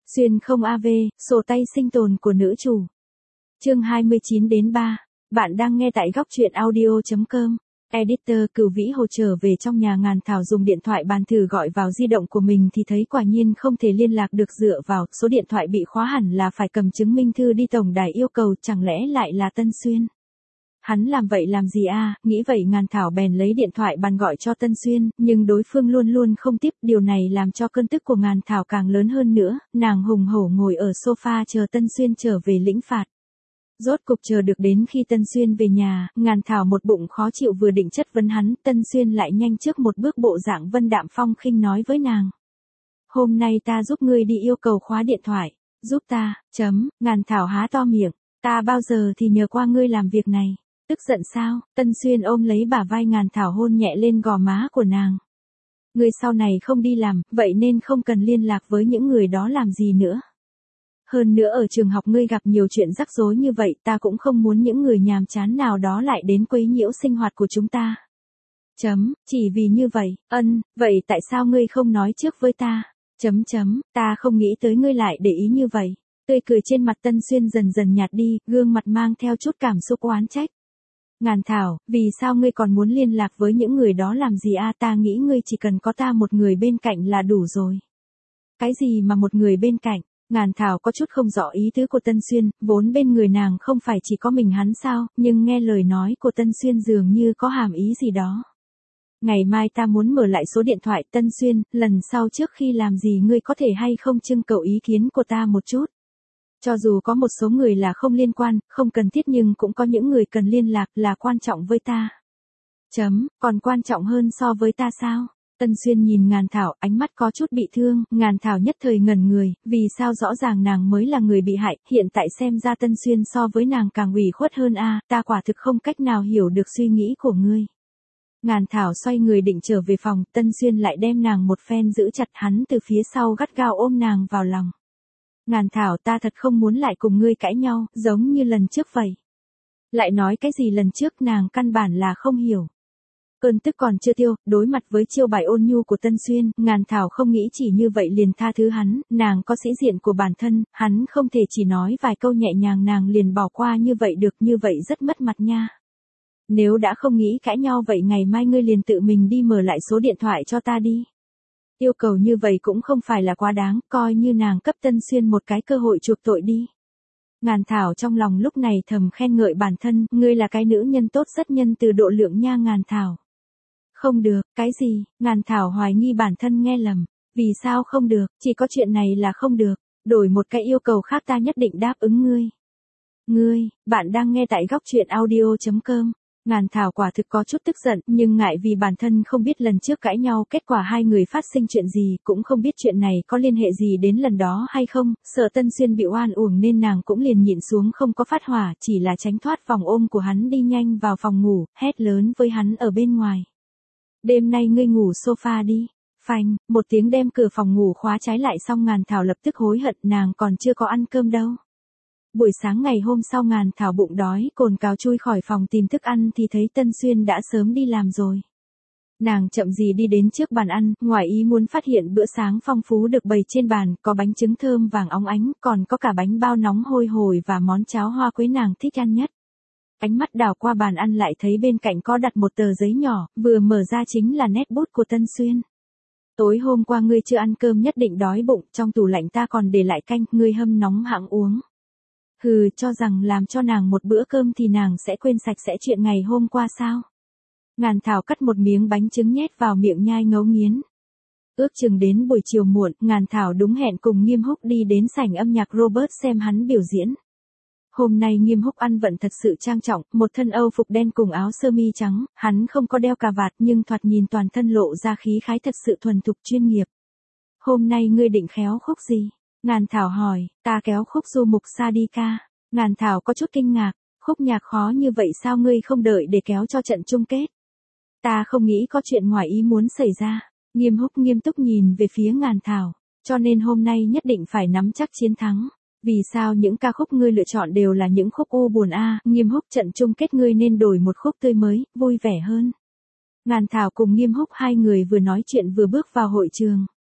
Xuyên không AV, sổ tay sinh tồn của nữ chủ. Chương 29-3. Bạn đang nghe tại góc truyện audio.com. Editor Cửu Vĩ Hồ trở về trong nhà. Ngàn Thảo dùng điện thoại bàn thử gọi vào di động của mình thì thấy quả nhiên không thể liên lạc được, dựa vào số điện thoại bị khóa hẳn là phải cầm chứng minh thư đi tổng đài yêu cầu, chẳng lẽ lại là Tân Xuyên. Hắn làm vậy làm gì a? Nghĩ vậy Ngàn Thảo bèn lấy điện thoại bàn gọi cho Tân Xuyên, nhưng đối phương luôn luôn không tiếp, điều này làm cho cơn tức của Ngàn Thảo càng lớn hơn nữa, nàng hùng hổ ngồi ở sofa chờ Tân Xuyên trở về lĩnh phạt. Rốt cục chờ được đến khi Tân Xuyên về nhà, Ngàn Thảo một bụng khó chịu vừa định chất vấn hắn, Tân Xuyên lại nhanh trước một bước bộ dạng vân đạm phong khinh nói với nàng. Hôm nay ta giúp ngươi đi yêu cầu khóa điện thoại, giúp ta, Ngàn Thảo há to miệng, ta bao giờ thì nhờ qua ngươi làm việc này. Tức giận sao? Tân Xuyên ôm lấy bả vai Ngàn Thảo hôn nhẹ lên gò má của nàng. Ngươi sau này không đi làm, vậy nên không cần liên lạc với những người đó làm gì nữa. Hơn nữa ở trường học ngươi gặp nhiều chuyện rắc rối như vậy, ta cũng không muốn những người nhàm chán nào đó lại đến quấy nhiễu sinh hoạt của chúng ta. Chỉ vì như vậy, vậy tại sao ngươi không nói trước với ta? Ta không nghĩ tới ngươi lại để ý như vậy. Tươi cười trên mặt Tân Xuyên dần dần nhạt đi, gương mặt mang theo chút cảm xúc oán trách. Ngàn Thảo, vì sao ngươi còn muốn liên lạc với những người đó làm gì a? Ta nghĩ ngươi chỉ cần có ta một người bên cạnh là đủ rồi. Cái gì mà một người bên cạnh? Ngàn Thảo có chút không rõ ý tứ của Tân Xuyên, vốn bên người nàng không phải chỉ có mình hắn sao, nhưng nghe lời nói của Tân Xuyên dường như có hàm ý gì đó. Ngày mai ta muốn mở lại số điện thoại. Tân Xuyên, lần sau trước khi làm gì ngươi có thể hay không trưng cầu ý kiến của ta một chút. Cho dù có một số người là không liên quan, không cần thiết, nhưng cũng có những người cần liên lạc là quan trọng với ta. Còn quan trọng hơn so với ta sao? Tân Xuyên nhìn Ngàn Thảo, ánh mắt có chút bị thương, Ngàn Thảo nhất thời ngẩn người, vì sao rõ ràng nàng mới là người bị hại, hiện tại xem ra Tân Xuyên so với nàng càng ủy khuất hơn a, ta quả thực không cách nào hiểu được suy nghĩ của ngươi. Ngàn Thảo xoay người định trở về phòng, Tân Xuyên lại đem nàng một phen giữ chặt, hắn từ phía sau gắt gao ôm nàng vào lòng. Ngàn Thảo, ta thật không muốn lại cùng ngươi cãi nhau, giống như lần trước vậy. Lại nói cái gì lần trước? Nàng căn bản là không hiểu. Cơn tức còn chưa tiêu, đối mặt với chiêu bài ôn nhu của Tân Xuyên, Ngàn Thảo không nghĩ chỉ như vậy liền tha thứ hắn, nàng có sĩ diện của bản thân, hắn không thể chỉ nói vài câu nhẹ nhàng nàng liền bỏ qua như vậy được, như vậy rất mất mặt nha. Nếu đã không nghĩ cãi nhau vậy ngày mai ngươi liền tự mình đi mở lại số điện thoại cho ta đi. Yêu cầu như vậy cũng không phải là quá đáng, coi như nàng cấp Tân Xuyên một cái cơ hội chuộc tội đi. Ngàn Thảo trong lòng lúc này thầm khen ngợi bản thân, ngươi là cái nữ nhân tốt, rất nhân từ độ lượng nha Ngàn Thảo. Không được, cái gì? Ngàn Thảo hoài nghi bản thân nghe lầm. Vì sao không được? Chỉ có chuyện này là không được. Đổi một cái yêu cầu khác ta nhất định đáp ứng ngươi. Bạn đang nghe tại góc truyện audio.com. Ngàn Thảo quả thực có chút tức giận, nhưng ngại vì bản thân không biết lần trước cãi nhau kết quả hai người phát sinh chuyện gì, cũng không biết chuyện này có liên hệ gì đến lần đó hay không, sợ Tân Xuyên bị oan uổng nên nàng cũng liền nhịn xuống không có phát hỏa, chỉ là tránh thoát vòng ôm của hắn đi nhanh vào phòng ngủ, hét lớn với hắn ở bên ngoài. Đêm nay ngươi ngủ sofa đi. Phanh, một tiếng đem cửa phòng ngủ khóa trái lại, xong Ngàn Thảo lập tức hối hận, nàng còn chưa có ăn cơm đâu. Buổi sáng ngày hôm sau Ngàn Thảo bụng đói cồn cào chui khỏi phòng tìm thức ăn thì thấy Tân Xuyên đã sớm đi làm rồi. Nàng chậm gì đi đến trước bàn ăn, ngoài ý muốn phát hiện bữa sáng phong phú được bày trên bàn, có bánh trứng thơm vàng óng ánh, còn có cả bánh bao nóng hôi hổi và món cháo hoa quế nàng thích ăn nhất. Ánh mắt đảo qua bàn ăn lại thấy bên cạnh có đặt một tờ giấy nhỏ, vừa mở ra chính là nét bút của Tân Xuyên. Tối hôm qua ngươi chưa ăn cơm nhất định đói bụng, trong tủ lạnh ta còn để lại canh, ngươi hâm nóng hẵng uống. Hừ, cho rằng làm cho nàng một bữa cơm thì nàng sẽ quên sạch sẽ chuyện ngày hôm qua sao? Ngàn Thảo cắt một miếng bánh trứng nhét vào miệng nhai ngấu nghiến. Ước chừng đến buổi chiều muộn, Ngàn Thảo đúng hẹn cùng Nghiêm Húc đi đến sảnh âm nhạc Robert xem hắn biểu diễn. Hôm nay Nghiêm Húc ăn vận thật sự trang trọng, một thân Âu phục đen cùng áo sơ mi trắng, hắn không có đeo cà vạt nhưng thoạt nhìn toàn thân lộ ra khí khái thật sự thuần thục chuyên nghiệp. Hôm nay ngươi định khéo khúc gì? Ngàn Thảo hỏi. Ta kéo khúc Du Mục Sa Đi Ca. Ngàn Thảo có chút kinh ngạc, khúc nhạc khó như vậy sao ngươi không đợi để kéo cho trận chung kết? Ta không nghĩ có chuyện ngoài ý muốn xảy ra. Nghiêm Húc nghiêm túc nhìn về phía Ngàn Thảo, cho nên hôm nay nhất định phải nắm chắc chiến thắng. Vì sao những ca khúc ngươi lựa chọn đều là những khúc u buồn a? Nghiêm Húc, trận chung kết ngươi nên đổi một khúc tươi mới, vui vẻ hơn. Ngàn Thảo cùng Nghiêm Húc hai người vừa nói chuyện vừa bước vào hội trường.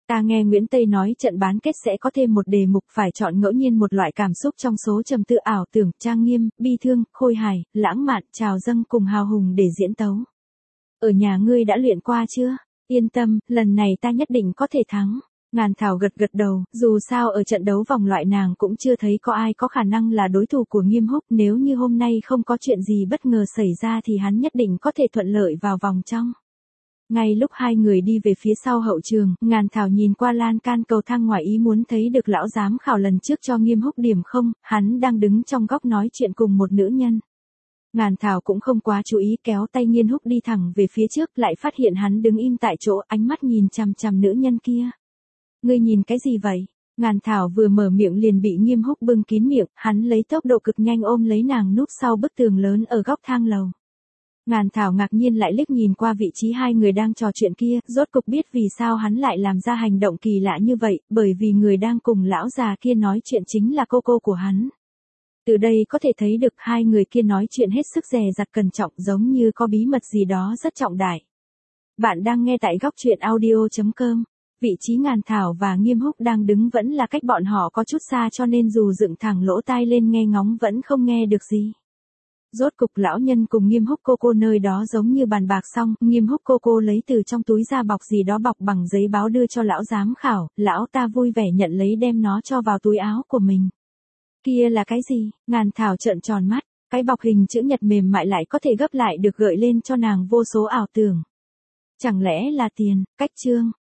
Ta nghe Nguyễn Tây nói trận bán kết sẽ có thêm một đề mục phải chọn ngẫu nhiên một loại cảm xúc trong số trầm tư ảo tưởng, trang nghiêm, bi thương, khôi hài, lãng mạn, trào dâng cùng hào hùng để diễn tấu. Ở nhà ngươi đã luyện qua chưa? Yên tâm, lần này ta nhất định có thể thắng. Ngàn Thảo gật gật đầu, dù sao ở trận đấu vòng loại nàng cũng chưa thấy có ai có khả năng là đối thủ của Nghiêm Húc, nếu như hôm nay không có chuyện gì bất ngờ xảy ra thì hắn nhất định có thể thuận lợi vào vòng trong. Ngay lúc hai người đi về phía sau hậu trường, Ngàn Thảo nhìn qua lan can cầu thang ngoài ý muốn thấy được lão giám khảo lần trước cho Nghiêm Húc điểm không, hắn đang đứng trong góc nói chuyện cùng một nữ nhân. Ngàn Thảo cũng không quá chú ý kéo tay Nghiêm Húc đi thẳng về phía trước lại phát hiện hắn đứng im tại chỗ ánh mắt nhìn chằm chằm nữ nhân kia. Ngươi nhìn cái gì vậy? Ngàn Thảo vừa mở miệng liền bị Nghiêm Húc bưng kín miệng, hắn lấy tốc độ cực nhanh ôm lấy nàng núp sau bức tường lớn ở góc thang lầu. Ngàn Thảo ngạc nhiên lại liếc nhìn qua vị trí hai người đang trò chuyện kia, rốt cục biết vì sao hắn lại làm ra hành động kỳ lạ như vậy, bởi vì người đang cùng lão già kia nói chuyện chính là cô của hắn. Từ đây có thể thấy được hai người kia nói chuyện hết sức dè dặt cẩn trọng giống như có bí mật gì đó rất trọng đại. Bạn đang nghe tại góc truyện audio.com. Vị trí Ngàn Thảo và Nghiêm Húc đang đứng vẫn là cách bọn họ có chút xa cho nên dù dựng thẳng lỗ tai lên nghe ngóng vẫn không nghe được gì. Rốt cục lão nhân cùng Nghiêm Húc cô nơi đó giống như bàn bạc xong, Nghiêm Húc cô lấy từ trong túi ra bọc gì đó bọc bằng giấy báo đưa cho lão giám khảo, lão ta vui vẻ nhận lấy đem nó cho vào túi áo của mình. Kia là cái gì? Ngàn Thảo trợn tròn mắt, cái bọc hình chữ nhật mềm mại lại có thể gấp lại được gợi lên cho nàng vô số ảo tưởng. Chẳng lẽ là tiền, cách chương.